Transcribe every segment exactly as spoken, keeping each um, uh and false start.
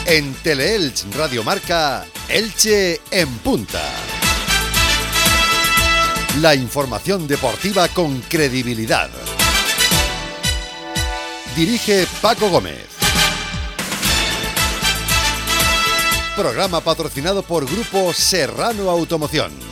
En Teleelch Radio Marca, Elche en punta. La información deportiva con credibilidad. Dirige Paco Gómez. Programa patrocinado por Grupo Serrano Automoción.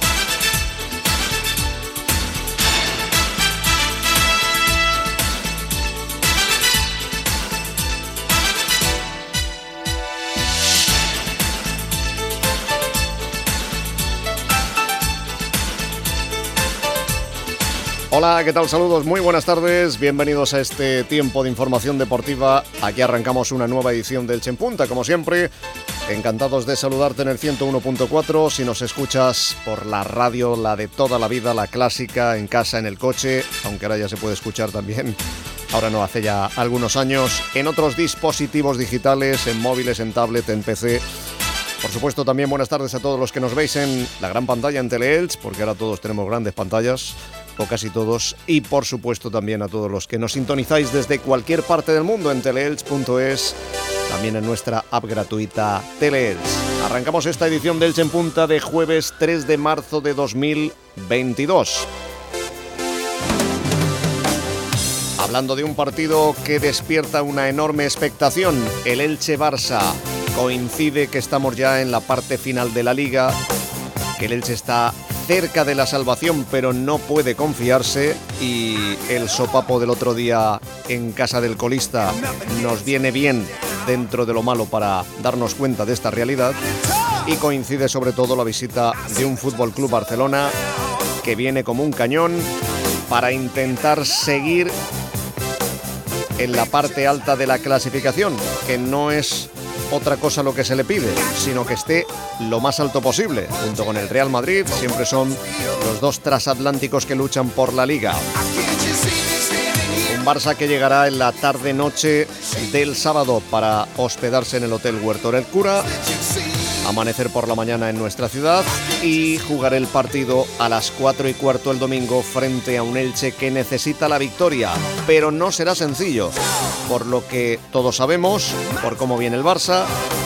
Hola, ¿qué tal? Saludos, muy buenas tardes, bienvenidos a este tiempo de información deportiva. Aquí arrancamos una nueva edición del Elche en Punta, como siempre. Encantados de saludarte en el ciento uno punto cuatro, si nos escuchas por la radio, la de toda la vida, la clásica, en casa, en el coche, aunque ahora ya se puede escuchar también, ahora no, hace ya algunos años, en otros dispositivos digitales, en móviles, en tablet, en P C. Por supuesto, también buenas tardes a todos los que nos veis en la gran pantalla en Teleelch, porque ahora todos tenemos grandes pantallas, o casi todos, y por supuesto también a todos los que nos sintonizáis desde cualquier parte del mundo en teleelch punto es, también en nuestra app gratuita Teleelch. Arrancamos esta edición del Elche en Punta de jueves tres de marzo de dos mil veintidós. Hablando de un partido que despierta una enorme expectación, el Elche-Barça. Coincide que estamos ya en la parte final de la Liga, que el Elche está cerca de la salvación, pero no puede confiarse, y el sopapo del otro día en casa del colista nos viene bien dentro de lo malo para darnos cuenta de esta realidad. Y coincide sobre todo la visita de un Fútbol Club Barcelona que viene como un cañón para intentar seguir en la parte alta de la clasificación, que no es otra cosa lo que se le pide, sino que esté lo más alto posible, junto con el Real Madrid. Siempre son los dos transatlánticos que luchan por la Liga. Un Barça que llegará en la tarde-noche del sábado para hospedarse en el Hotel Huerto del Cura, amanecer por la mañana en nuestra ciudad y jugar el partido a las cuatro y cuarto el domingo frente a un Elche que necesita la victoria, pero no será sencillo, por lo que todos sabemos, por cómo viene el Barça,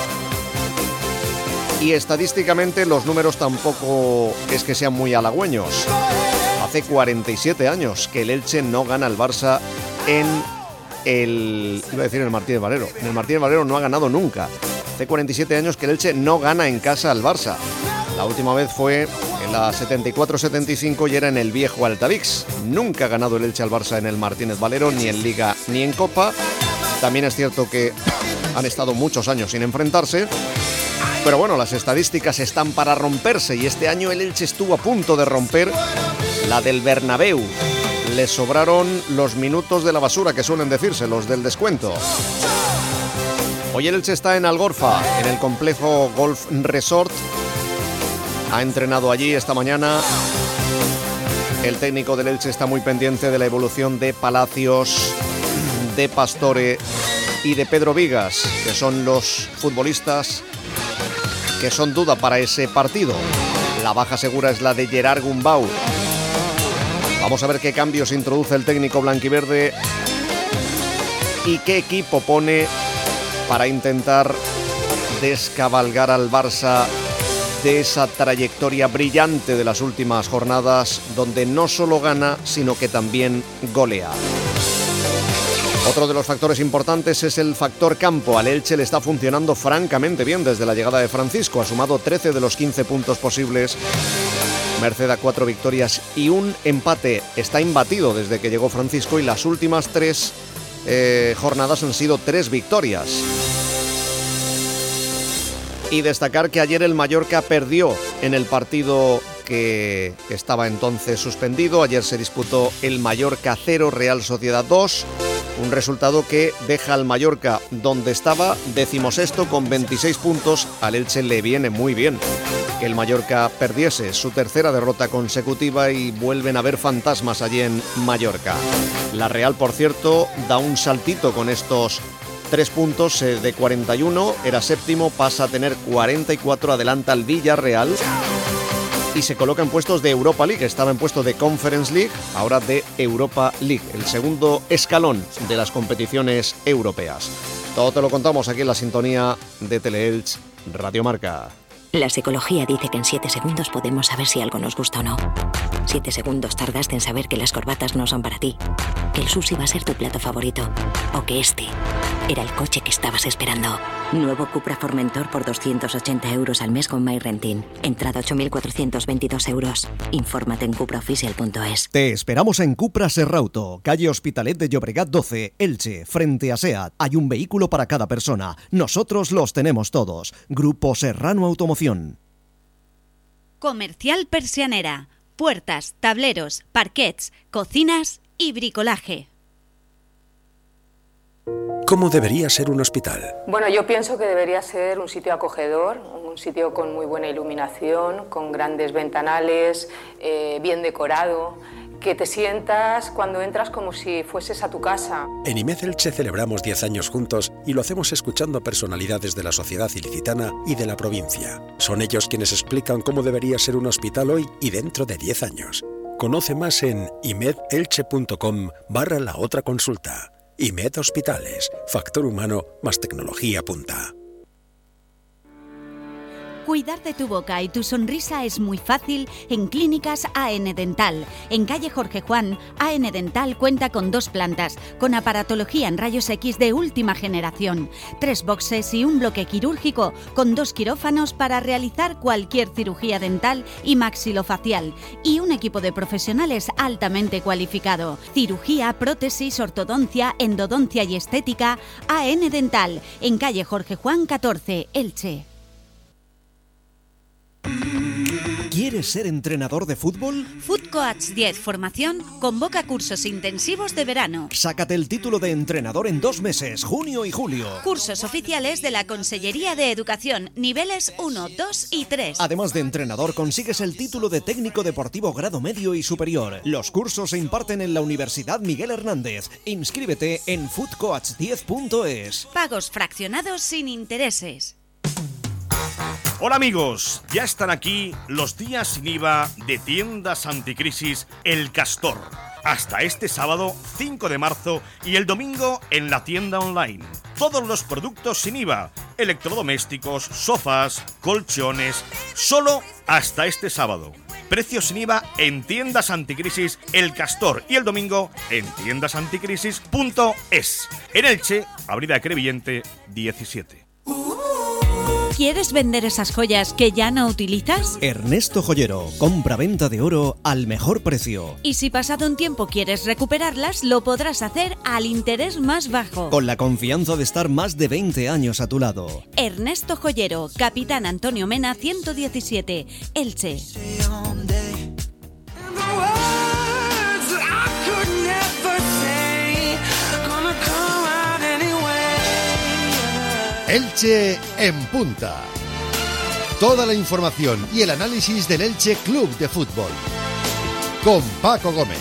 y estadísticamente los números tampoco es que sean muy halagüeños. Hace cuarenta y siete años que el Elche no gana al Barça en el... iba a decir en el Martínez Valero. En el Martínez Valero no ha ganado nunca. Hace cuarenta y siete años que el Elche no gana en casa al Barça. La última vez fue en la setenta y cuatro setenta y cinco y era en el viejo Altavix. Nunca ha ganado el Elche al Barça en el Martínez Valero, ni en Liga ni en Copa. También es cierto que han estado muchos años sin enfrentarse, pero bueno, las estadísticas están para romperse, y este año el Elche estuvo a punto de romper la del Bernabéu. Le sobraron los minutos de la basura, que suelen decirse, los del descuento. Hoy el Elche está en Algorfa, en el complejo Golf Resort. Ha entrenado allí esta mañana. El técnico del Elche está muy pendiente de la evolución de Palacios, de Pastore y de Pedro Vigas, que son los futbolistas que son duda para ese partido. La baja segura es la de Gerard Gumbau. Vamos a ver qué cambios introduce el técnico blanquiverde y qué equipo pone para intentar descabalgar al Barça de esa trayectoria brillante de las últimas jornadas, donde no solo gana, sino que también golea. Otro de los factores importantes es el factor campo. Al Elche le está funcionando francamente bien desde la llegada de Francisco. Ha sumado trece de los quince puntos posibles, merced a cuatro victorias y un empate. Está imbatido desde que llegó Francisco, y las últimas tres eh, jornadas han sido tres victorias. Y destacar que ayer el Mallorca perdió en el partido que estaba entonces suspendido. Ayer se disputó el Mallorca cero, Real Sociedad dos. Un resultado que deja al Mallorca donde estaba, decimosexto con veintiséis puntos. Al Elche le viene muy bien que el Mallorca perdiese, su tercera derrota consecutiva, y vuelven a ver fantasmas allí en Mallorca. La Real, por cierto, da un saltito con estos tres puntos de cuarenta y uno, era séptimo, pasa a tener cuarenta y cuatro, adelanta al Villarreal y se coloca en puestos de Europa League. Estaba en puesto de Conference League, ahora de Europa League, el segundo escalón de las competiciones europeas. Todo te lo contamos aquí en la sintonía de Teleelch Radio Marca. La psicología dice que en siete segundos podemos saber si algo nos gusta o no. Siete segundos tardaste en saber que las corbatas no son para ti, que el sushi va a ser tu plato favorito, o que este era el coche que estabas esperando. Nuevo Cupra Formentor por doscientos ochenta euros al mes con MyRenting. Entrada ocho mil cuatrocientos veintidós euros. Infórmate en cupraoficial punto es. Te esperamos en Cupra Serrauto, calle Hospitalet de Llobregat doce, Elche, frente a SEAT. Hay un vehículo para cada persona. Nosotros los tenemos todos. Grupo Serrano Automoción. Comercial Persianera. Puertas, tableros, parquets, cocinas y bricolaje. ¿Cómo debería ser un hospital? Bueno, yo pienso que debería ser un sitio acogedor, un sitio con muy buena iluminación, con grandes ventanales, eh, bien decorado, que te sientas cuando entras como si fueses a tu casa. En I M E D Elche celebramos diez años juntos y lo hacemos escuchando a personalidades de la sociedad ilicitana y de la provincia. Son ellos quienes explican cómo debería ser un hospital hoy y dentro de diez años. Conoce más en imedelche.com barra la otra consulta. I M E D Hospitales, factor humano más tecnología punta. Cuidar de tu boca y tu sonrisa es muy fácil en Clínicas A N Dental. En calle Jorge Juan, A N Dental cuenta con dos plantas, con aparatología en rayos X de última generación, tres boxes y un bloque quirúrgico, con dos quirófanos para realizar cualquier cirugía dental y maxilofacial, y un equipo de profesionales altamente cualificado. Cirugía, prótesis, ortodoncia, endodoncia y estética. A N Dental, en calle Jorge Juan catorce, Elche. ¿Quieres ser entrenador de fútbol? Food Coach diez Formación convoca cursos intensivos de verano. Sácate el título de entrenador en dos meses, junio y julio. Cursos oficiales de la Consellería de Educación, niveles uno, dos y tres. Además de entrenador, consigues el título de técnico deportivo grado medio y superior. Los cursos se imparten en la Universidad Miguel Hernández. Inscríbete en food coach diez punto es. Pagos fraccionados sin intereses. Hola amigos, ya están aquí los días sin I V A de Tiendas Anticrisis El Castor. Hasta este sábado cinco de marzo y el domingo en la tienda online. Todos los productos sin I V A, electrodomésticos, sofás, colchones, solo hasta este sábado. Precios sin I V A en Tiendas Anticrisis El Castor y el domingo en tiendas anticrisis punto es. En Elche, Avenida Crevillente diecisiete. ¿Quieres vender esas joyas que ya no utilizas? Ernesto Joyero, compra-venta de oro al mejor precio. Y si pasado un tiempo quieres recuperarlas, lo podrás hacer al interés más bajo. Con la confianza de estar más de veinte años a tu lado. Ernesto Joyero, Capitán Antonio Mena ciento diecisiete, Elche. Elche en punta. Toda la información y el análisis del Elche Club de Fútbol. Con Paco Gómez.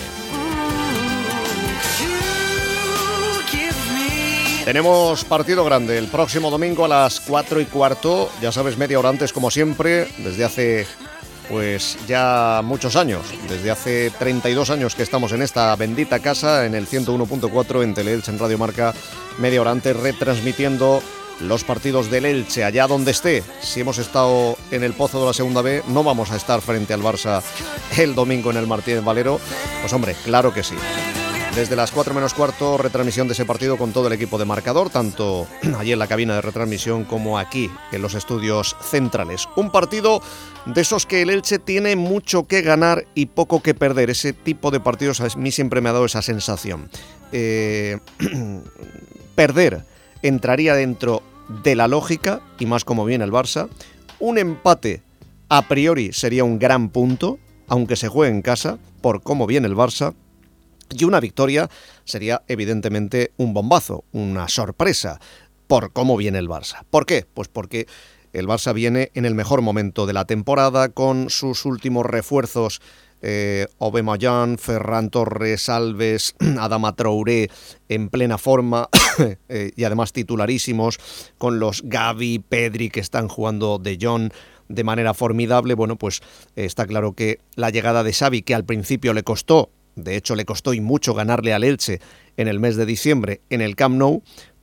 Tenemos partido grande el próximo domingo a las cuatro y cuarto. Ya sabes, media hora antes como siempre, desde hace pues ya muchos años. Desde hace treinta y dos años que estamos en esta bendita casa, en el ciento uno punto cuatro en Teleelch, en Radio Marca. Media hora antes retransmitiendo los partidos del Elche, allá donde esté. Si hemos estado en el Pozo de la Segunda B, no vamos a estar frente al Barça el domingo en el Martínez Valero. Pues hombre, claro que sí. Desde las cuatro menos cuarto, retransmisión de ese partido con todo el equipo de Marcador, tanto allí en la cabina de retransmisión como aquí en los estudios centrales. Un partido de esos que el Elche tiene mucho que ganar y poco que perder. Ese tipo de partidos a mí siempre me ha dado esa sensación. Eh, perder entraría dentro de la lógica, y más como viene el Barça. Un empate a priori sería un gran punto, aunque se juegue en casa, por cómo viene el Barça. Y una victoria sería evidentemente un bombazo, una sorpresa, por cómo viene el Barça. ¿Por qué? Pues porque el Barça viene en el mejor momento de la temporada, con sus últimos refuerzos, eh, Aubameyang, Ferran Torres, Alves, Adama Traoré en plena forma eh, y además titularísimos, con los Gavi, Pedri que están jugando de Jong de manera formidable. Bueno, pues eh, está claro que la llegada de Xavi, que al principio le costó, de hecho le costó y mucho ganarle al Elche en el mes de diciembre en el Camp Nou,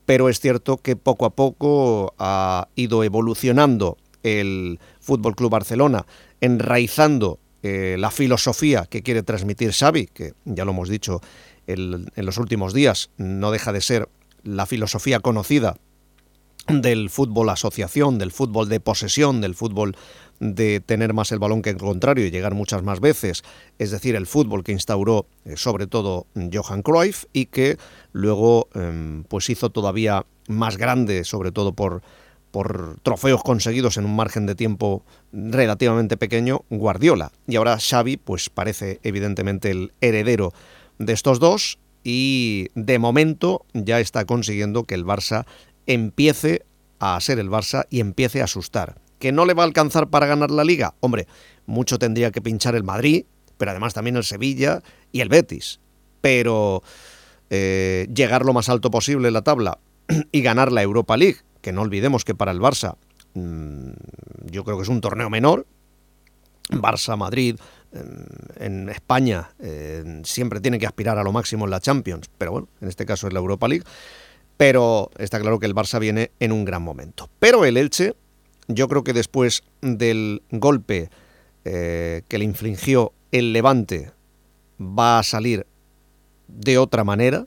pero es cierto que poco a poco ha ido evolucionando el F C Barcelona, enraizando eh, la filosofía que quiere transmitir Xavi, que ya lo hemos dicho el, en los últimos días, no deja de ser la filosofía conocida del fútbol asociación, del fútbol de posesión, del fútbol de tener más el balón que el contrario y llegar muchas más veces, es decir, el fútbol que instauró eh, sobre todo Johan Cruyff y que luego eh, pues hizo todavía más grande, sobre todo por, por trofeos conseguidos en un margen de tiempo relativamente pequeño, Guardiola. Y ahora Xavi pues parece evidentemente el heredero de estos dos y de momento ya está consiguiendo que el Barça empiece a ser el Barça y empiece a asustar. ¿Que no le va a alcanzar para ganar la Liga? Hombre, mucho tendría que pinchar el Madrid, pero además también el Sevilla y el Betis. Pero eh, llegar lo más alto posible en la tabla y ganar la Europa League, que no olvidemos que para el Barça mmm, yo creo que es un torneo menor. Barça, Madrid, eh, en España eh, siempre tiene que aspirar a lo máximo en la Champions, pero bueno, en este caso es la Europa League. Pero está claro que el Barça viene en un gran momento. Pero el Elche, yo creo que después del golpe eh, que le infligió el Levante, va a salir de otra manera.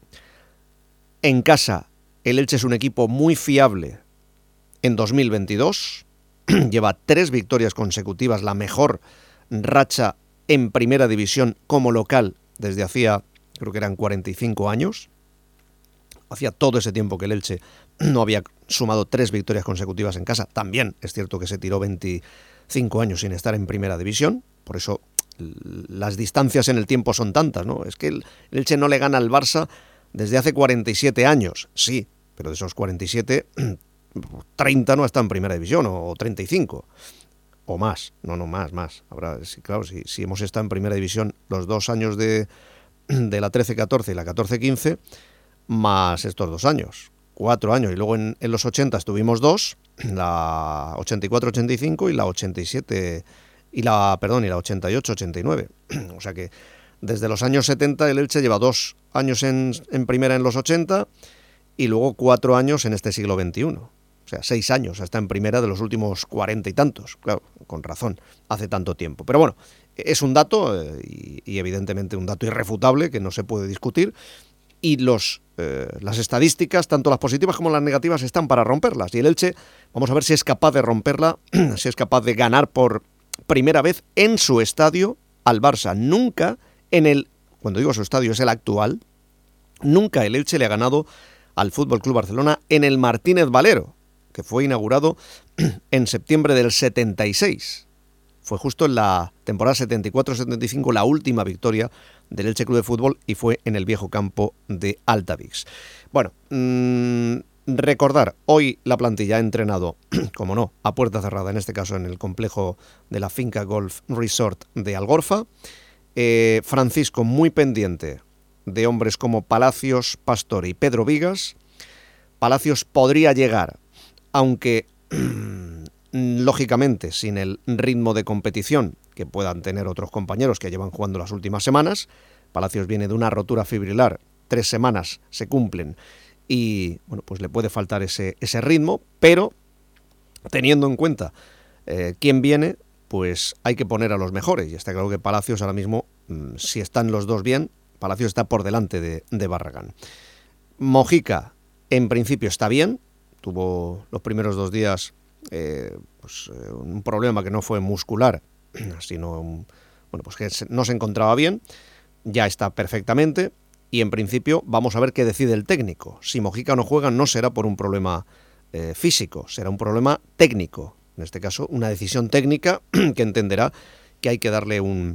En casa, el Elche es un equipo muy fiable en dos mil veintidós. Lleva tres victorias consecutivas, la mejor racha en primera división como local desde hacía, creo que eran cuarenta y cinco años. Hacía todo ese tiempo que el Elche no había sumado tres victorias consecutivas en casa. También es cierto que se tiró veinticinco años sin estar en primera división. Por eso las distancias en el tiempo son tantas, ¿no? Es que el Elche no le gana al Barça desde hace cuarenta y siete años. Sí, pero de esos cuarenta y siete, treinta no está en primera división, o treinta y cinco. O más. No, no, más, más. Ahora, sí, claro, si, si hemos estado en primera división los dos años de, de la trece catorce y la catorce quince... más estos dos años, cuatro años, y luego en, en los ochenta estuvimos dos, la ochenta y cuatro ochenta y cinco y la ochenta y siete y la, perdón, y la ochenta y ocho ochenta y nueve. O sea que desde los años setenta el Elche lleva dos años en, en primera en los ochenta y luego cuatro años en este siglo veintiuno. O sea, seis años hasta en primera de los últimos cuarenta y tantos. Claro, con razón, hace tanto tiempo. Pero bueno, es un dato eh, y, y evidentemente un dato irrefutable que no se puede discutir. Y los, eh, las estadísticas, tanto las positivas como las negativas, están para romperlas. Y el Elche, vamos a ver si es capaz de romperla, si es capaz de ganar por primera vez en su estadio al Barça. Nunca en el, cuando digo su estadio, es el actual, nunca el Elche le ha ganado al F C Barcelona en el Martínez Valero, que fue inaugurado en septiembre del setenta y seis. Fue justo en la temporada setenta y cuatro setenta y cinco la última victoria del Elche Club de Fútbol y fue en el viejo campo de Altavix. Bueno, mmm, recordar, hoy la plantilla ha entrenado, como no, a puerta cerrada, en este caso en el complejo de la Finca Golf Resort de Algorfa. Eh, Francisco muy pendiente de hombres como Palacios, Pastore y Pedro Vigas. Palacios podría llegar, aunque lógicamente sin el ritmo de competición que puedan tener otros compañeros que llevan jugando las últimas semanas. Palacios viene de una rotura fibrilar, tres semanas se cumplen y bueno, pues le puede faltar ese, ese ritmo, pero teniendo en cuenta eh, quién viene, pues hay que poner a los mejores y está claro que Palacios ahora mismo, mmm, si están los dos bien, Palacios está por delante de, de Barragán. Mojica en principio está bien, tuvo los primeros dos días Eh, pues, eh, un problema que no fue muscular, sino un, bueno, pues que no se encontraba bien, ya está perfectamente y en principio vamos a ver qué decide el técnico. Si Mojica no juega no será por un problema eh, físico, será un problema técnico, en este caso una decisión técnica que entenderá que hay que darle un,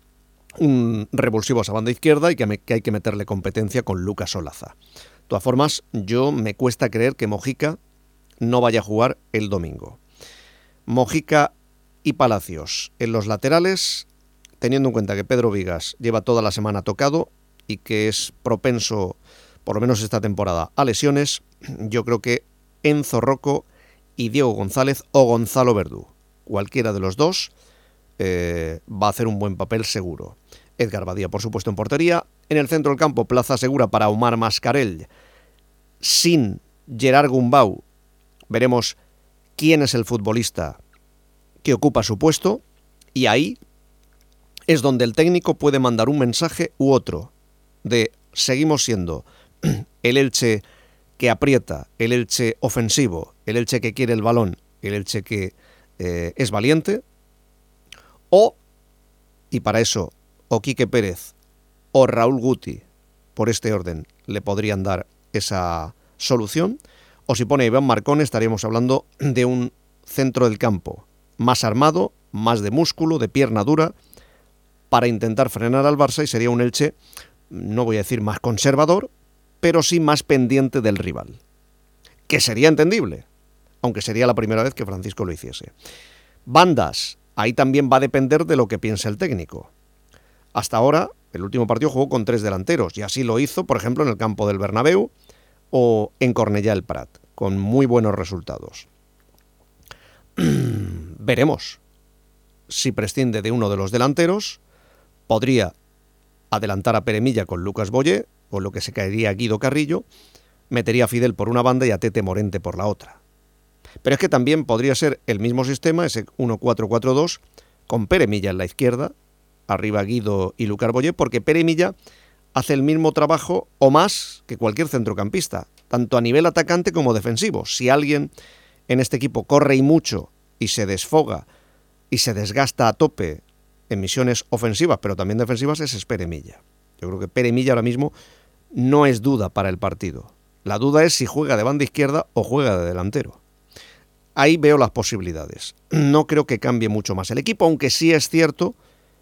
un revulsivo a esa banda izquierda y que, me, que hay que meterle competencia con Lucas Olaza. De todas formas, yo me cuesta creer que Mojica no vaya a jugar el domingo. Mojica y Palacios en los laterales, teniendo en cuenta que Pedro Vigas lleva toda la semana tocado y que es propenso, por lo menos esta temporada, a lesiones, yo creo que Enzo Rocco y Diego González o Gonzalo Verdú, cualquiera de los dos, eh, va a hacer un buen papel seguro. Edgar Badía, por supuesto, en portería. En el centro del campo, plaza segura para Omar Mascarell. sin Gerard Gumbau, veremos quién es el futbolista que ocupa su puesto, y ahí es donde el técnico puede mandar un mensaje u otro de seguimos siendo el Elche que aprieta, el Elche ofensivo, el Elche que quiere el balón, el Elche que eh, es valiente, o, y para eso, o Quique Pérez o Raúl Guti, por este orden, le podrían dar esa solución, o si pone Iván Marcón estaríamos hablando de un centro del campo más armado, más de músculo, de pierna dura, para intentar frenar al Barça, y sería un Elche, no voy a decir más conservador, pero sí más pendiente del rival, que sería entendible, aunque sería la primera vez que Francisco lo hiciese. Bandas, ahí también va a depender de lo que piense el técnico. Hasta ahora, el último partido jugó con tres delanteros, y así lo hizo, por ejemplo, en el campo del Bernabéu o en Cornellà el Prat, con muy buenos resultados. Veremos si prescinde de uno de los delanteros. Podría adelantar a Pere Milla con Lucas Boyé, o lo que se caería a Guido Carrillo, metería a Fidel por una banda y a Tete Morente por la otra. Pero es que también podría ser el mismo sistema, ese uno cuatro cuatro dos, con Pere Milla en la izquierda, arriba Guido y Lucas Boyé, porque Pere Milla hace el mismo trabajo o más que cualquier centrocampista, tanto a nivel atacante como defensivo. Si alguien en este equipo corre y mucho y se desfoga y se desgasta a tope en misiones ofensivas, pero también defensivas, ese es Pere Milla. Yo creo que Pere Milla ahora mismo no es duda para el partido. La duda es si juega de banda izquierda o juega de delantero. Ahí veo las posibilidades. No creo que cambie mucho más el equipo, aunque sí es cierto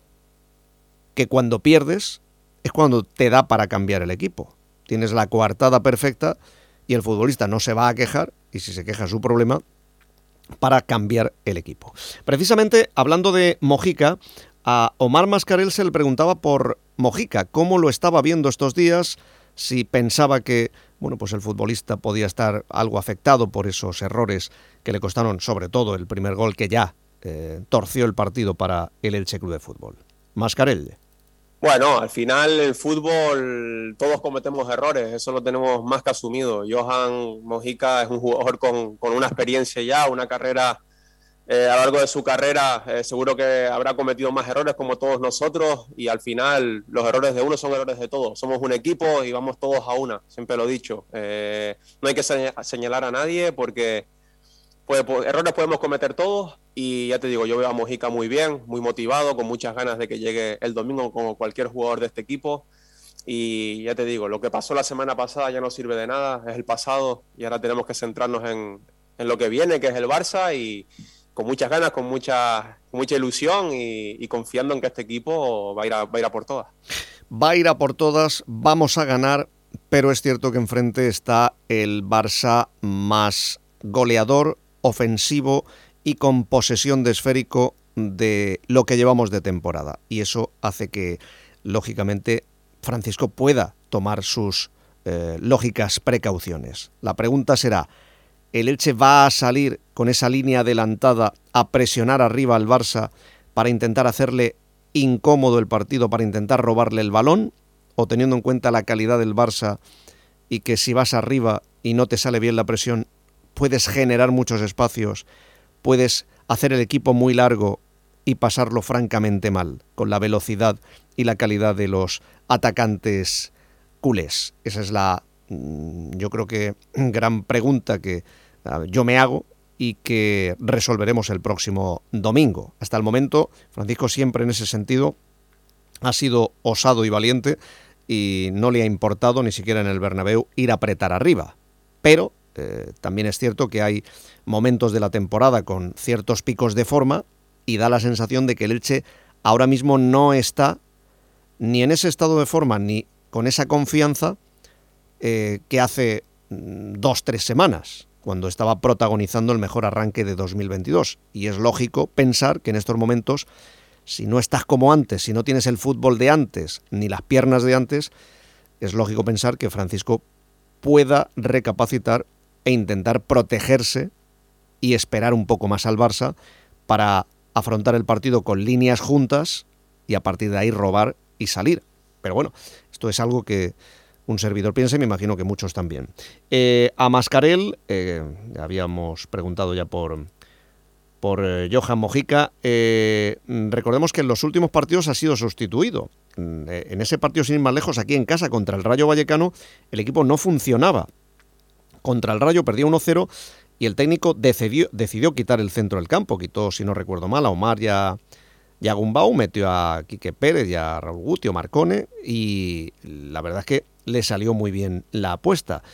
que cuando pierdes es cuando te da para cambiar el equipo. Tienes la coartada perfecta y el futbolista no se va a quejar, y si se queja es su problema, para cambiar el equipo. Precisamente, hablando de Mojica, a Omar Mascarell se le preguntaba por Mojica, cómo lo estaba viendo estos días, si pensaba que bueno, pues el futbolista podía estar algo afectado por esos errores que le costaron, sobre todo el primer gol que ya eh, torció el partido para el Elche Club de Fútbol. Mascarell. Bueno, al final el fútbol todos cometemos errores, eso lo tenemos más que asumido. Johan Mojica es un jugador con, con una experiencia ya, una carrera, eh, a lo largo de su carrera eh, seguro que habrá cometido más errores como todos nosotros, y al final los errores de uno son errores de todos. Somos un equipo y vamos todos a una, siempre lo he dicho. Eh, no hay que señalar a nadie porque pues, pues, errores podemos cometer todos, y ya te digo, yo veo a Mojica muy bien, muy motivado, con muchas ganas de que llegue el domingo como cualquier jugador de este equipo. Y ya te digo, lo que pasó la semana pasada ya no sirve de nada, es el pasado, y ahora tenemos que centrarnos en, en lo que viene, que es el Barça, y con muchas ganas, con mucha, con mucha ilusión y, y confiando en que este equipo va a, ir a, va a ir a por todas. Va a ir a por todas, vamos a ganar, pero es cierto que enfrente está el Barça más goleador, ofensivo y con posesión de esférico de lo que llevamos de temporada, y eso hace que lógicamente Francisco pueda tomar sus eh, lógicas precauciones. La pregunta será, ¿el Elche va a salir con esa línea adelantada a presionar arriba al Barça para intentar hacerle incómodo el partido, para intentar robarle el balón? ¿O teniendo en cuenta la calidad del Barça y que si vas arriba y no te sale bien la presión, puedes generar muchos espacios, puedes hacer el equipo muy largo y pasarlo francamente mal, con la velocidad y la calidad de los atacantes culés? Esa es la, yo creo que, gran pregunta que yo me hago y que resolveremos el próximo domingo. Hasta el momento, Francisco siempre en ese sentido ha sido osado y valiente y no le ha importado ni siquiera en el Bernabéu ir a apretar arriba. Pero eh, también es cierto que hay momentos de la temporada con ciertos picos de forma y da la sensación de que el Elche ahora mismo no está ni en ese estado de forma ni con esa confianza eh, que hace dos, tres semanas, cuando estaba protagonizando el mejor arranque de dos mil veintidós. Y es lógico pensar que en estos momentos, si no estás como antes, si no tienes el fútbol de antes, ni las piernas de antes, es lógico pensar que Francisco pueda recapacitar e intentar protegerse y esperar un poco más al Barça para afrontar el partido con líneas juntas y a partir de ahí robar y salir. Pero bueno, esto es algo que un servidor piensa y me imagino que muchos también. Eh, a Mascarell, eh, habíamos preguntado ya por, por eh, Johan Mojica, eh, recordemos que en los últimos partidos ha sido sustituido. Eh, en ese partido, sin ir más lejos, aquí en casa contra el Rayo Vallecano, el equipo no funcionaba. Contra el Rayo perdía uno cero y el técnico decidió, decidió quitar el centro del campo. Quitó, si no recuerdo mal, a Omar y a, y a Gumbau, metió a Quique Pérez y a Raúl Gutio, Marcone, y la verdad es que le salió muy bien la apuesta.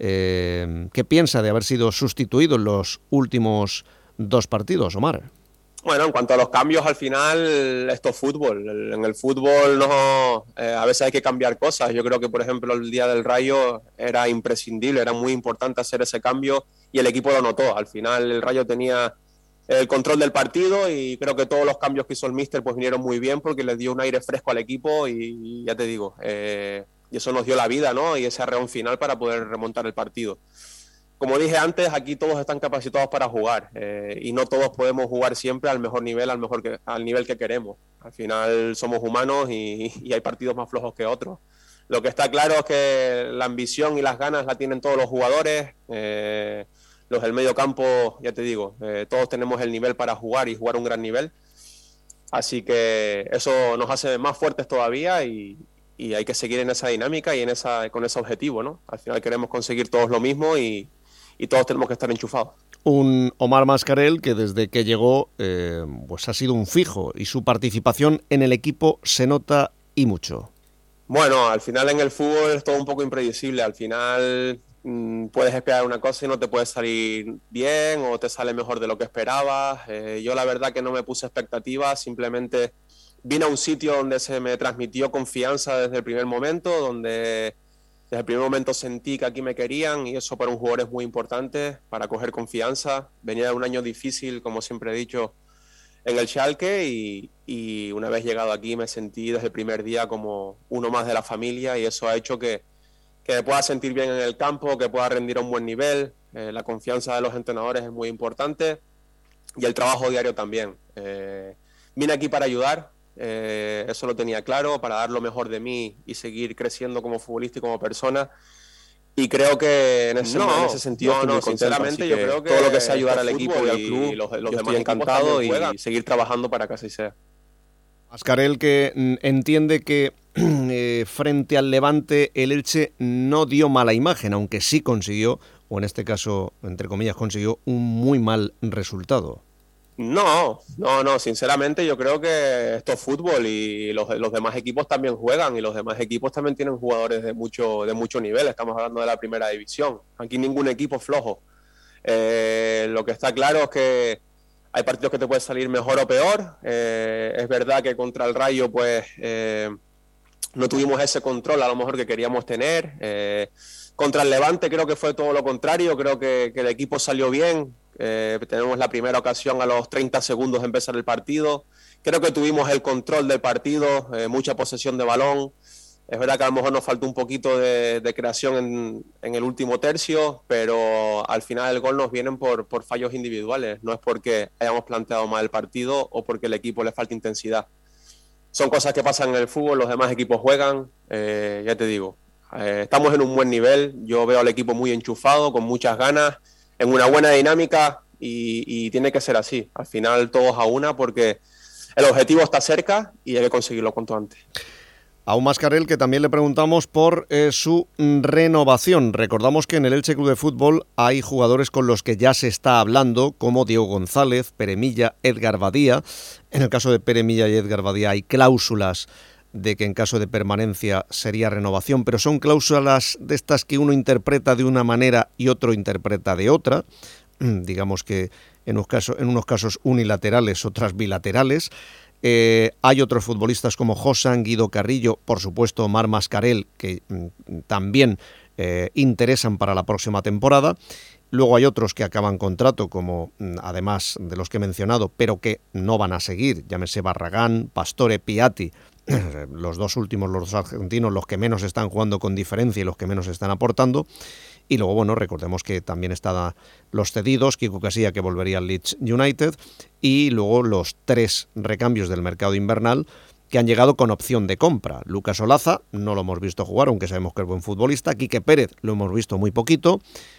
Eh, ¿Qué piensa de haber sido sustituido en los últimos dos partidos, Omar? Bueno, en cuanto a los cambios, al final esto es fútbol. En el fútbol no, eh, a veces hay que cambiar cosas. Yo creo que, por ejemplo, el día del Rayo era imprescindible, era muy importante hacer ese cambio y el equipo lo notó. Al final el Rayo tenía el control del partido y creo que todos los cambios que hizo el míster pues vinieron muy bien porque les dio un aire fresco al equipo y, y ya te digo, eh, y eso nos dio la vida, ¿no? Y ese arreón final para poder remontar el partido. Como dije antes, aquí todos están capacitados para jugar eh, y no todos podemos jugar siempre al mejor nivel, al mejor que, al nivel que queremos. Al final somos humanos y, y hay partidos más flojos que otros. Lo que está claro es que la ambición y las ganas la tienen todos los jugadores. Eh, los del medio campo, ya te digo, eh, todos tenemos el nivel para jugar y jugar un gran nivel. Así que eso nos hace más fuertes todavía y, y hay que seguir en esa dinámica y en esa, con ese objetivo, ¿no? Al final queremos conseguir todos lo mismo y, y todos tenemos que estar enchufados. Un Omar Mascarell que desde que llegó eh, pues ha sido un fijo y su participación en el equipo se nota y mucho. Bueno, al final en el fútbol es todo un poco impredecible. Al final mmm, puedes esperar una cosa y no te puede salir bien o te sale mejor de lo que esperabas. Eh, yo la verdad que no me puse expectativas, simplemente vine a un sitio donde se me transmitió confianza desde el primer momento, donde desde el primer momento sentí que aquí me querían y eso para un jugador es muy importante, para coger confianza. Venía de un año difícil, como siempre he dicho, en el Schalke y, y una vez llegado aquí me sentí desde el primer día como uno más de la familia y eso ha hecho que, que me pueda sentir bien en el campo, que pueda rendir a un buen nivel. Eh, la confianza de los entrenadores es muy importante y el trabajo diario también. Eh, vine aquí para ayudar. Eh, eso lo tenía claro, para dar lo mejor de mí y seguir creciendo como futbolista y como persona y creo que en ese, no, en ese sentido no, no, contento, sinceramente yo creo que todo lo que sea ayudar al equipo y al club y los, los demás encantados y seguir trabajando para que así sea. Mascarell que entiende que eh, frente al Levante el Elche no dio mala imagen, aunque sí consiguió, o en este caso entre comillas consiguió un muy mal resultado. No, no, no, sinceramente yo creo que esto es fútbol y los, los demás equipos también juegan y los demás equipos también tienen jugadores de mucho, de mucho nivel, estamos hablando de la primera división, aquí ningún equipo es flojo. Eh, lo que está claro es que hay partidos que te pueden salir mejor o peor, eh, es verdad que contra el Rayo pues eh, no tuvimos ese control a lo mejor que queríamos tener, eh, contra el Levante creo que fue todo lo contrario, creo que, que el equipo salió bien. Eh, tenemos la primera ocasión a los treinta segundos de empezar el partido. Creo que tuvimos el control del partido, eh, mucha posesión de balón. Es verdad que a lo mejor nos faltó un poquito de, de creación en, en el último tercio, pero al final el gol nos viene por, por fallos individuales. No es porque hayamos planteado mal el partido o porque el equipo le falta intensidad. Son cosas que pasan en el fútbol, los demás equipos juegan. Eh, ya te digo, eh, estamos en un buen nivel. Yo veo al equipo muy enchufado, con muchas ganas, en una buena dinámica y, y tiene que ser así. Al final todos a una porque el objetivo está cerca y hay que conseguirlo cuanto antes. A un Mascarell que también le preguntamos por eh, su renovación. Recordamos que en el Elche Club de Fútbol hay jugadores con los que ya se está hablando, como Diego González, Pere Milla, Edgar Badía. En el caso de Pere Milla y Edgar Badía hay cláusulas de que en caso de permanencia sería renovación, pero son cláusulas de estas que uno interpreta de una manera y otro interpreta de otra, digamos que en unos casos, en unos casos unilaterales, otras bilaterales. Eh, hay otros futbolistas como Josan, Guido Carrillo, por supuesto Omar Mascarell, que mm, también eh, interesan para la próxima temporada. Luego hay otros que acaban contrato, como mm, además de los que he mencionado, pero que no van a seguir, llámese Barragán, Pastore, Piatti. Los dos últimos, los dos argentinos, los que menos están jugando con diferencia y los que menos están aportando. Y luego, bueno, recordemos que también están los cedidos, Kiko Casilla, que volvería al Leeds United, y luego los tres recambios del mercado invernal, que han llegado con opción de compra. Lucas Olaza no lo hemos visto jugar, aunque sabemos que es buen futbolista. Quique Pérez lo hemos visto muy poquito.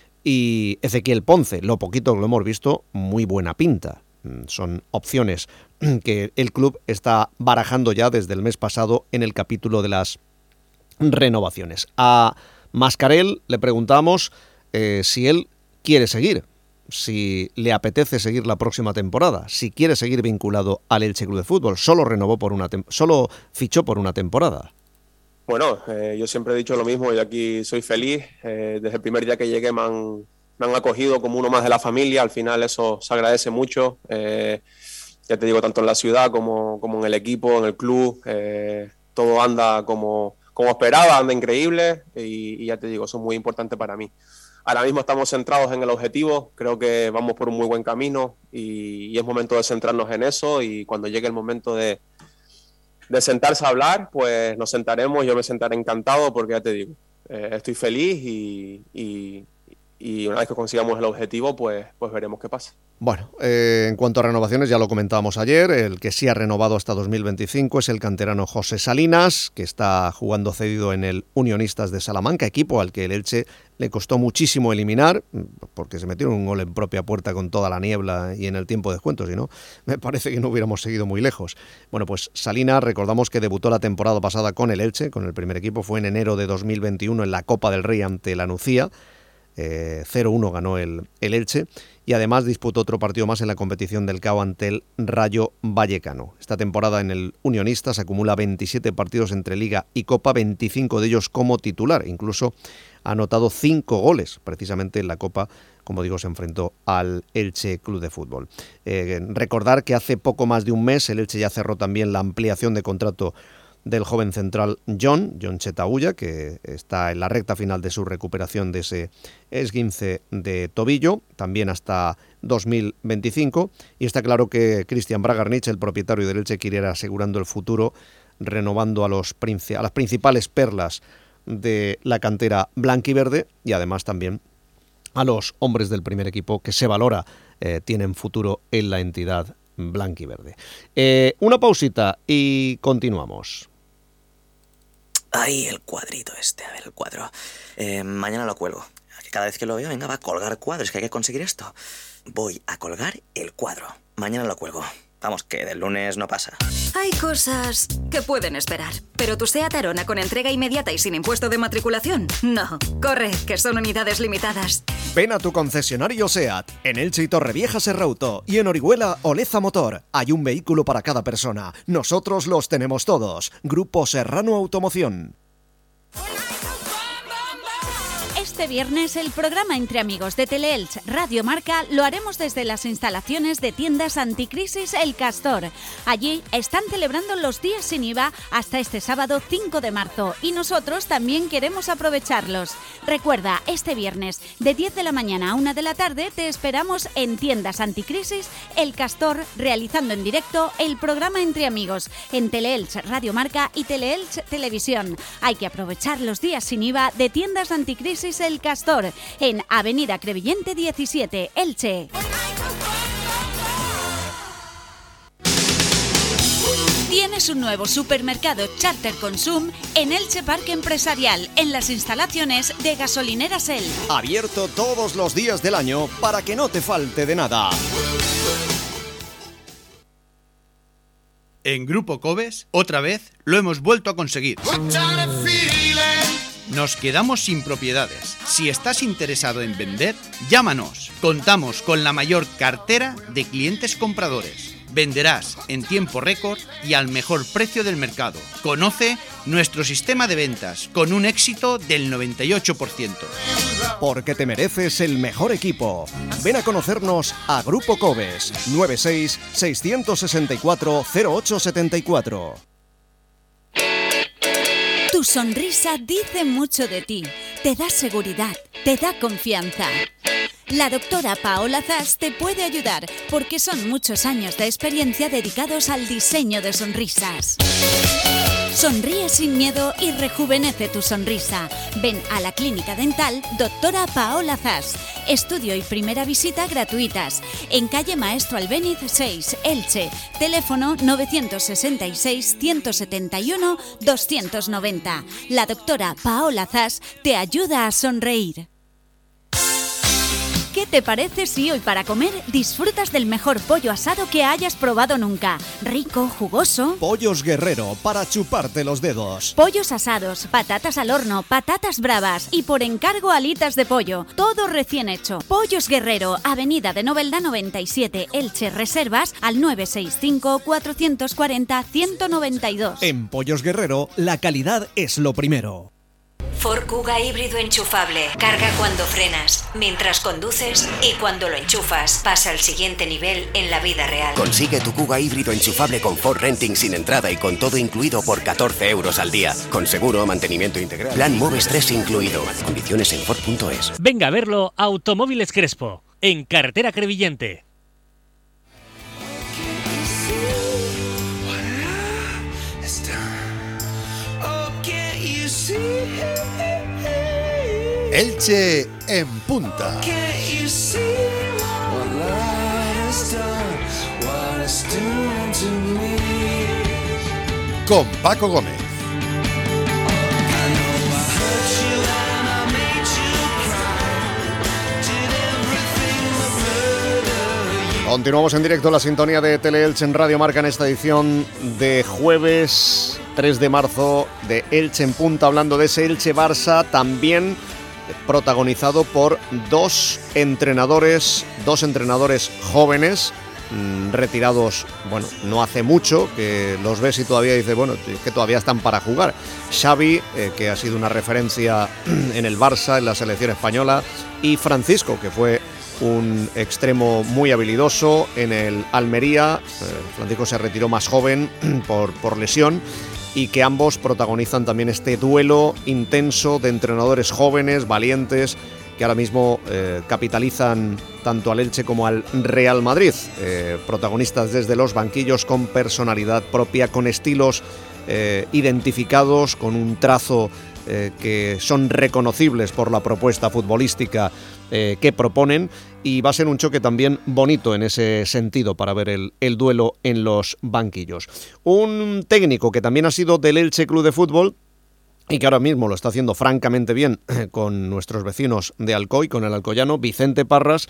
Y Ezequiel Ponce, lo poquito que lo hemos visto, muy buena pinta. Son opciones que el club está barajando ya desde el mes pasado en el capítulo de las renovaciones. A Mascarell le preguntamos eh, si él quiere seguir, si le apetece seguir la próxima temporada, si quiere seguir vinculado al Elche Club de Fútbol. Solo renovó por una tem- solo fichó por una temporada. Bueno, eh, yo siempre he dicho lo mismo, yo aquí soy feliz. Eh, desde el primer día que llegué me han, me han acogido como uno más de la familia. Al final eso se agradece mucho. Eh, ya te digo, tanto en la ciudad como, como en el equipo, en el club. Eh, todo anda como, como esperaba, anda increíble y, y ya te digo, eso es muy importante para mí. Ahora mismo estamos centrados en el objetivo, creo que vamos por un muy buen camino y, y es momento de centrarnos en eso, y cuando llegue el momento de de sentarse a hablar, pues nos sentaremos. Yo me sentaré encantado porque ya te digo, eh, estoy feliz y, y, y una vez que consigamos el objetivo, pues, pues veremos qué pasa. Bueno, eh, en cuanto a renovaciones, ya lo comentábamos ayer, el que sí ha renovado hasta dos mil veinticinco es el canterano José Salinas, que está jugando cedido en el Unionistas de Salamanca, equipo al que el Elche le costó muchísimo eliminar, porque se metieron un gol en propia puerta con toda la niebla y en el tiempo de descuento, si no, me parece que no hubiéramos seguido muy lejos. Bueno, pues Salinas, recordamos que debutó la temporada pasada con el Elche, con el primer equipo, fue en enero de dos mil veintiuno en la Copa del Rey ante la Nucía, eh, cero uno ganó el, el Elche, y además disputó otro partido más en la competición del C A O ante el Rayo Vallecano. Esta temporada en el Unionistas acumula veintisiete partidos entre Liga y Copa, veinticinco de ellos como titular, incluso ha anotado cinco goles, precisamente en la Copa, como digo, se enfrentó al Elche Club de Fútbol. Eh, recordar que hace poco más de un mes el Elche ya cerró también la ampliación de contrato del joven central John, John Chetahuya, que está en la recta final de su recuperación de ese esguince de tobillo, también hasta dos mil veinticinco, y está claro que Cristian Bragarnich, el propietario del Elche, quiere ir asegurando el futuro, renovando a, los, a las principales perlas de la cantera blanquiverde y además también a los hombres del primer equipo que se valora eh, tienen futuro en la entidad blanquiverde. Eh, una pausita y continuamos. Ahí el cuadrito este, a ver, el cuadro. Eh, mañana lo cuelgo. Cada vez que lo veo, venga, va a colgar cuadros, que hay que conseguir esto. Voy a colgar el cuadro. Mañana lo cuelgo. Vamos, que del lunes no pasa. Hay cosas que pueden esperar, pero tu SEAT Arona con entrega inmediata y sin impuesto de matriculación, no. Corre, que son unidades limitadas. Ven a tu concesionario SEAT, en Elche y Torrevieja Serrauto, y en Orihuela Oleza Motor. Hay un vehículo para cada persona. Nosotros los tenemos todos. Grupo Serrano Automoción. Este viernes el programa Entre Amigos de Teleelch Radio Marca lo haremos desde las instalaciones de tiendas anticrisis El Castor. Allí están celebrando los días sin I V A hasta este sábado cinco de marzo y nosotros también queremos aprovecharlos. Recuerda, este viernes de diez de la mañana a una de la tarde te esperamos en tiendas anticrisis El Castor, realizando en directo el programa Entre Amigos en Teleelch Radio Marca y Teleelch Televisión. Hay que aprovechar los días sin I V A de tiendas anticrisis El Castor, en Avenida Crevillente diecisiete, Elche. Tienes un nuevo supermercado Charter Consum en Elche Parque Empresarial, en las instalaciones de Gasolineras El. Abierto todos los días del año para que no te falte de nada. En Grupo Cobes, otra vez, lo hemos vuelto a conseguir. Nos quedamos sin propiedades. Si estás interesado en vender, llámanos. Contamos con la mayor cartera de clientes compradores. Venderás en tiempo récord y al mejor precio del mercado. Conoce nuestro sistema de ventas con un éxito del noventa y ocho por ciento. Porque te mereces el mejor equipo. Ven a conocernos a Grupo Cobes, nueve seis seis seis cuatro cero ocho siete cuatro. Tu sonrisa dice mucho de ti, te da seguridad, te da confianza. La doctora Paola Zas te puede ayudar porque son muchos años de experiencia dedicados al diseño de sonrisas. Sonríe sin miedo y rejuvenece tu sonrisa. Ven a la Clínica Dental Doctora Paola Zas. Estudio y primera visita gratuitas. En calle Maestro Albéniz seis, Elche. Teléfono nueve seis seis, uno siete uno, dos nueve cero. La doctora Paola Zas te ayuda a sonreír. ¿Qué te parece si hoy para comer disfrutas del mejor pollo asado que hayas probado nunca? Rico, jugoso. Pollos Guerrero, para chuparte los dedos. Pollos asados, patatas al horno, patatas bravas y por encargo alitas de pollo. Todo recién hecho. Pollos Guerrero, Avenida de Novelda noventa y siete, Elche. Reservas al nueve seis cinco, cuatro cuatro cero, uno nueve dos. En Pollos Guerrero, la calidad es lo primero. Ford Kuga híbrido enchufable. Carga cuando frenas, mientras conduces y cuando lo enchufas. Pasa al siguiente nivel en la vida real. Consigue tu Kuga híbrido enchufable con Ford Renting sin entrada y con todo incluido por catorce euros al día. Con seguro, mantenimiento integral. Plan Moves tres incluido. Condiciones en Ford punto es. Venga a verlo a Automóviles Crespo, en carretera Crevillente. Elche en punta. Con Paco Gómez. Continuamos en directo la sintonía de Tele-Elche en Radio Marca en esta edición de jueves tres de marzo de Elche en punta, hablando de ese Elche-Barça, también protagonizado por dos entrenadores, dos entrenadores jóvenes, mmm, retirados, bueno, no hace mucho, que los ves y todavía dices, bueno, que todavía están para jugar. Xavi, eh, que ha sido una referencia en el Barça, en la selección española, y Francisco, que fue un extremo muy habilidoso en el Almería. eh, Francisco se retiró más joven por, por lesión, y que ambos protagonizan también este duelo intenso de entrenadores jóvenes, valientes, que ahora mismo eh, capitalizan tanto al Elche como al Real Madrid. Eh, protagonistas desde los banquillos, con personalidad propia, con estilos eh, identificados, con un trazo eh, que son reconocibles por la propuesta futbolística eh, que proponen, y va a ser un choque también bonito en ese sentido para ver el, el duelo en los banquillos. Un técnico que también ha sido del Elche Club de Fútbol y que ahora mismo lo está haciendo francamente bien con nuestros vecinos de Alcoy, con el alcoyano, Vicente Parras,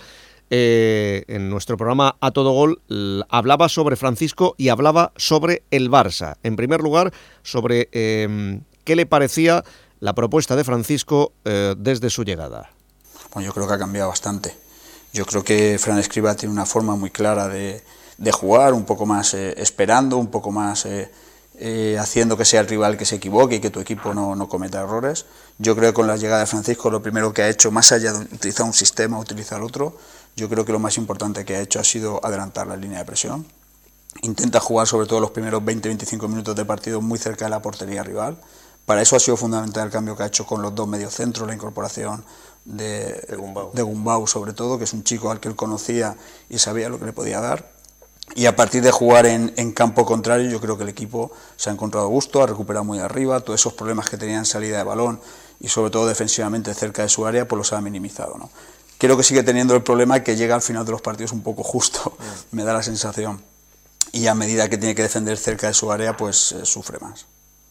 eh, en nuestro programa A Todo Gol, hablaba sobre Francisco y hablaba sobre el Barça. En primer lugar, sobre eh, qué le parecía la propuesta de Francisco eh, desde su llegada. Bueno, yo creo que ha cambiado bastante. Yo creo que Fran Escribá tiene una forma muy clara de, de jugar, un poco más eh, esperando, un poco más eh, eh, haciendo que sea el rival que se equivoque y que tu equipo no, no cometa errores. Yo creo que con la llegada de Francisco lo primero que ha hecho, más allá de utilizar un sistema o utilizar otro, yo creo que lo más importante que ha hecho ha sido adelantar la línea de presión. Intenta jugar sobre todo los primeros veinte a veinticinco minutos de partido muy cerca de la portería rival. Para eso ha sido fundamental el cambio que ha hecho con los dos mediocentros, la incorporación de, de, Gumbau. de Gumbau sobre todo, que es un chico al que él conocía y sabía lo que le podía dar. Y a partir de jugar en, en campo contrario, yo creo que el equipo se ha encontrado a gusto, ha recuperado muy arriba, todos esos problemas que tenían en salida de balón y sobre todo defensivamente cerca de su área, pues los ha minimizado, ¿no? Creo que sigue teniendo el problema que llega al final de los partidos un poco justo, me da la sensación, y a medida que tiene que defender cerca de su área, pues eh, sufre más.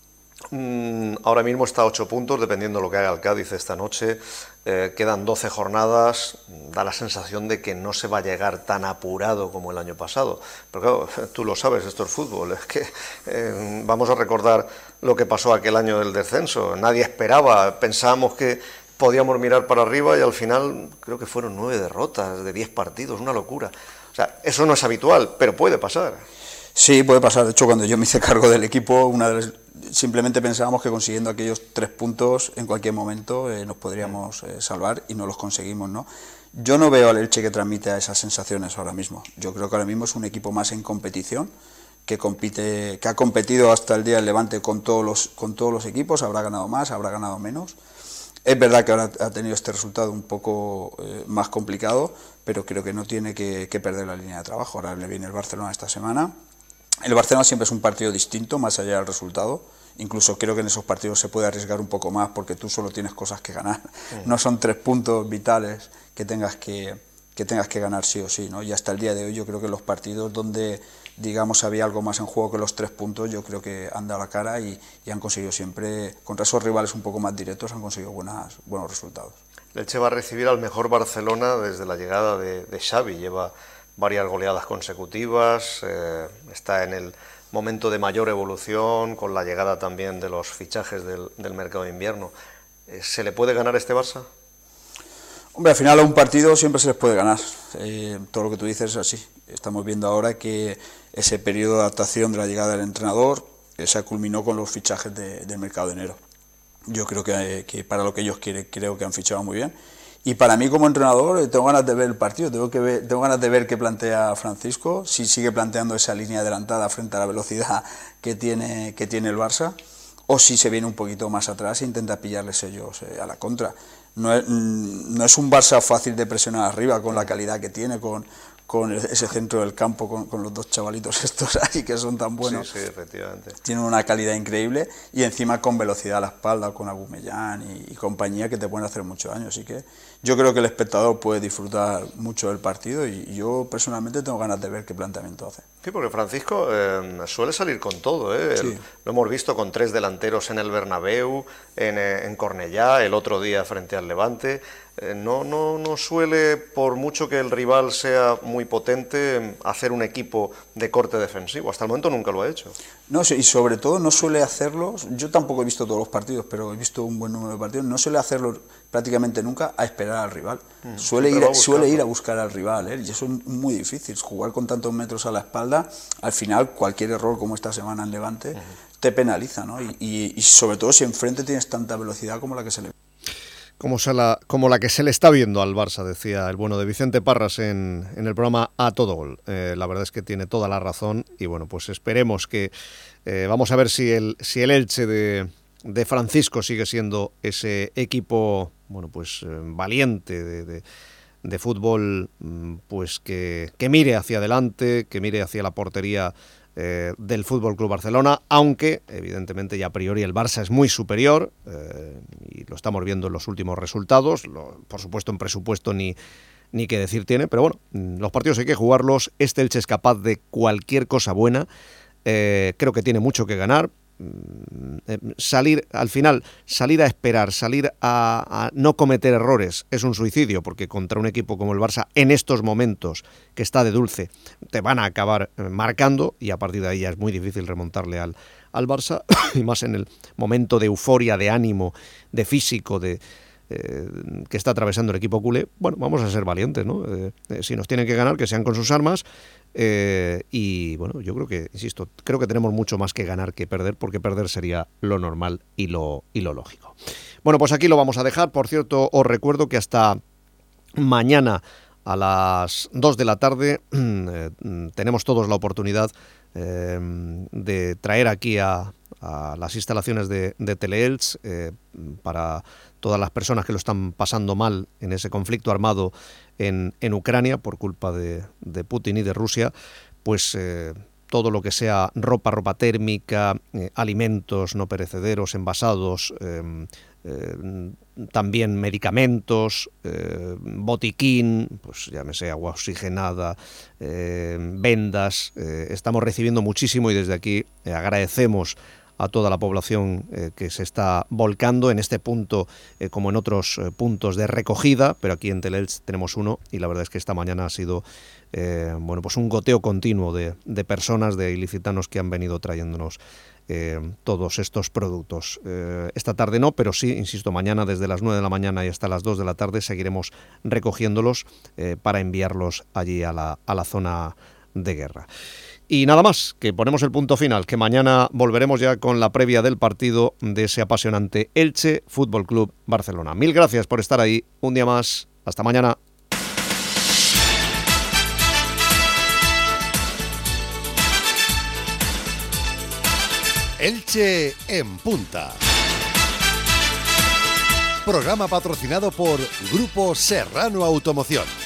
Mm, ahora mismo está a ocho puntos, dependiendo de lo que haga el Cádiz esta noche. Eh, quedan doce jornadas, da la sensación de que no se va a llegar tan apurado como el año pasado. Pero claro, tú lo sabes, esto es fútbol, es que eh, vamos a recordar lo que pasó aquel año del descenso. Nadie esperaba, pensábamos que podíamos mirar para arriba y al final creo que fueron nueve derrotas de diez partidos, una locura. O sea, eso no es habitual, pero puede pasar. Sí, puede pasar. De hecho, cuando yo me hice cargo del equipo, una de las, simplemente pensábamos que consiguiendo aquellos tres puntos en cualquier momento eh, nos podríamos eh, salvar, y no los conseguimos, ¿no? Yo no veo al Elche que transmita esas sensaciones ahora mismo. Yo creo que ahora mismo es un equipo más en competición, que compite, que ha competido hasta el día del Levante con todos los, con todos los equipos, habrá ganado más, habrá ganado menos. Es verdad que ahora ha tenido este resultado un poco eh, más complicado, pero creo que no tiene que, que perder la línea de trabajo. Ahora le viene el Barcelona esta semana. El Barcelona siempre es un partido distinto, más allá del resultado, incluso creo que en esos partidos se puede arriesgar un poco más porque tú solo tienes cosas que ganar, no son tres puntos vitales que tengas que, que tengas que ganar sí o sí, ¿no? Y hasta el día de hoy yo creo que los partidos donde, digamos, había algo más en juego que los tres puntos, yo creo que han dado la cara y, y han conseguido siempre, contra esos rivales un poco más directos, han conseguido buenas, buenos resultados. El Elche va a recibir al mejor Barcelona desde la llegada de, de Xavi, lleva varias goleadas consecutivas, eh, está en el momento de mayor evolución, con la llegada también de los fichajes del, del mercado de invierno. ¿Se le puede ganar a este Barça? Hombre, al final a un partido siempre se les puede ganar, eh, todo lo que tú dices es así. Estamos viendo ahora que ese periodo de adaptación de la llegada del entrenador eh, se culminó con los fichajes de, del mercado de enero. Yo creo que, eh, que para lo que ellos quieren, creo que han fichado muy bien. Y para mí como entrenador tengo ganas de ver el partido, tengo, que ver, tengo ganas de ver qué plantea Francisco, si sigue planteando esa línea adelantada frente a la velocidad que tiene, que tiene el Barça, o si se viene un poquito más atrás e intenta pillarles ellos eh, a la contra. No es, no es un Barça fácil de presionar arriba con la calidad que tiene, con, con ese centro del campo, con, con los dos chavalitos estos ahí que son tan buenos. Sí, sí, efectivamente. Tienen una calidad increíble y encima con velocidad a la espalda, con Aubameyang y, y compañía que te pueden hacer mucho daño. Así que yo creo que el espectador puede disfrutar mucho del partido y yo personalmente tengo ganas de ver qué planteamiento hace. Sí, porque Francisco eh, suele salir con todo, ¿eh? Sí. El, lo hemos visto con tres delanteros en el Bernabéu, en, en Cornellá, el otro día frente al Levante. Eh, no, no, no suele, por mucho que el rival sea muy potente, hacer un equipo de corte defensivo. Hasta el momento nunca lo ha hecho. No, y sobre todo no suele hacerlo, yo tampoco he visto todos los partidos, pero he visto un buen número de partidos, no suele hacerlo prácticamente nunca a esperar al rival. Mm, suele, ir, suele ir a buscar al rival, ¿eh? Y eso es muy difícil, jugar con tantos metros a la espalda, al final cualquier error como esta semana en Levante uh-huh. te penaliza, ¿no? Y, y, y sobre todo si enfrente tienes tanta velocidad como la que se le ve. Como, se la, como la que se le está viendo al Barça, decía el bueno de Vicente Parras en, en el programa A Todo Gol. Eh, la verdad es que tiene toda la razón y bueno, pues esperemos que... Eh, vamos a ver si el, si el Elche de, de Francisco sigue siendo ese equipo, bueno, pues eh, valiente de, de, de fútbol, pues que, que mire hacia adelante, que mire hacia la portería Eh, del Fútbol Club Barcelona, aunque evidentemente ya a priori el Barça es muy superior eh, y lo estamos viendo en los últimos resultados, lo, por supuesto en presupuesto ni, ni qué decir tiene, pero bueno, los partidos hay que jugarlos, este Elche es capaz de cualquier cosa buena, eh, creo que tiene mucho que ganar, eh, salir al final, salir a esperar, salir a, a no cometer errores es un suicidio, porque contra un equipo como el Barça en estos momentos que está de dulce te van a acabar marcando y a partir de ahí ya es muy difícil remontarle al, al Barça y más en el momento de euforia, de ánimo, de físico, de eh, que está atravesando el equipo culé. Bueno, vamos a ser valientes, ¿no? Eh, eh, si nos tienen que ganar, que sean con sus armas. Eh, y bueno, yo creo que, insisto, creo que tenemos mucho más que ganar que perder, porque perder sería lo normal y lo, y lo lógico. Bueno, pues aquí lo vamos a dejar. Por cierto, os recuerdo que hasta mañana a las dos de la tarde eh, tenemos todos la oportunidad eh, de traer aquí a, a las instalaciones de, de Teleelch eh, para todas las personas que lo están pasando mal en ese conflicto armado en, en Ucrania por culpa de, de Putin y de Rusia, pues eh, todo lo que sea ropa, ropa térmica, eh, alimentos no perecederos, envasados, eh, eh, también medicamentos, eh, botiquín, pues llámese agua oxigenada, eh, vendas. Eh, estamos recibiendo muchísimo y desde aquí eh, agradecemos a toda la población eh, que se está volcando en este punto, eh, como en otros eh, puntos de recogida, pero aquí en Teleelch tenemos uno y la verdad es que esta mañana ha sido eh, bueno, pues un goteo continuo de, de personas, de ilicitanos que han venido trayéndonos eh, todos estos productos. Eh, esta tarde no, pero sí, insisto, mañana desde las nueve de la mañana y hasta las dos de la tarde seguiremos recogiéndolos eh, para enviarlos allí a la, a la zona de guerra. Y nada más, que ponemos el punto final, que mañana volveremos ya con la previa del partido de ese apasionante Elche Fútbol Club Barcelona. Mil gracias por estar ahí un día más. Hasta mañana. Elche en Punta. Programa patrocinado por Grupo Serrano Automoción.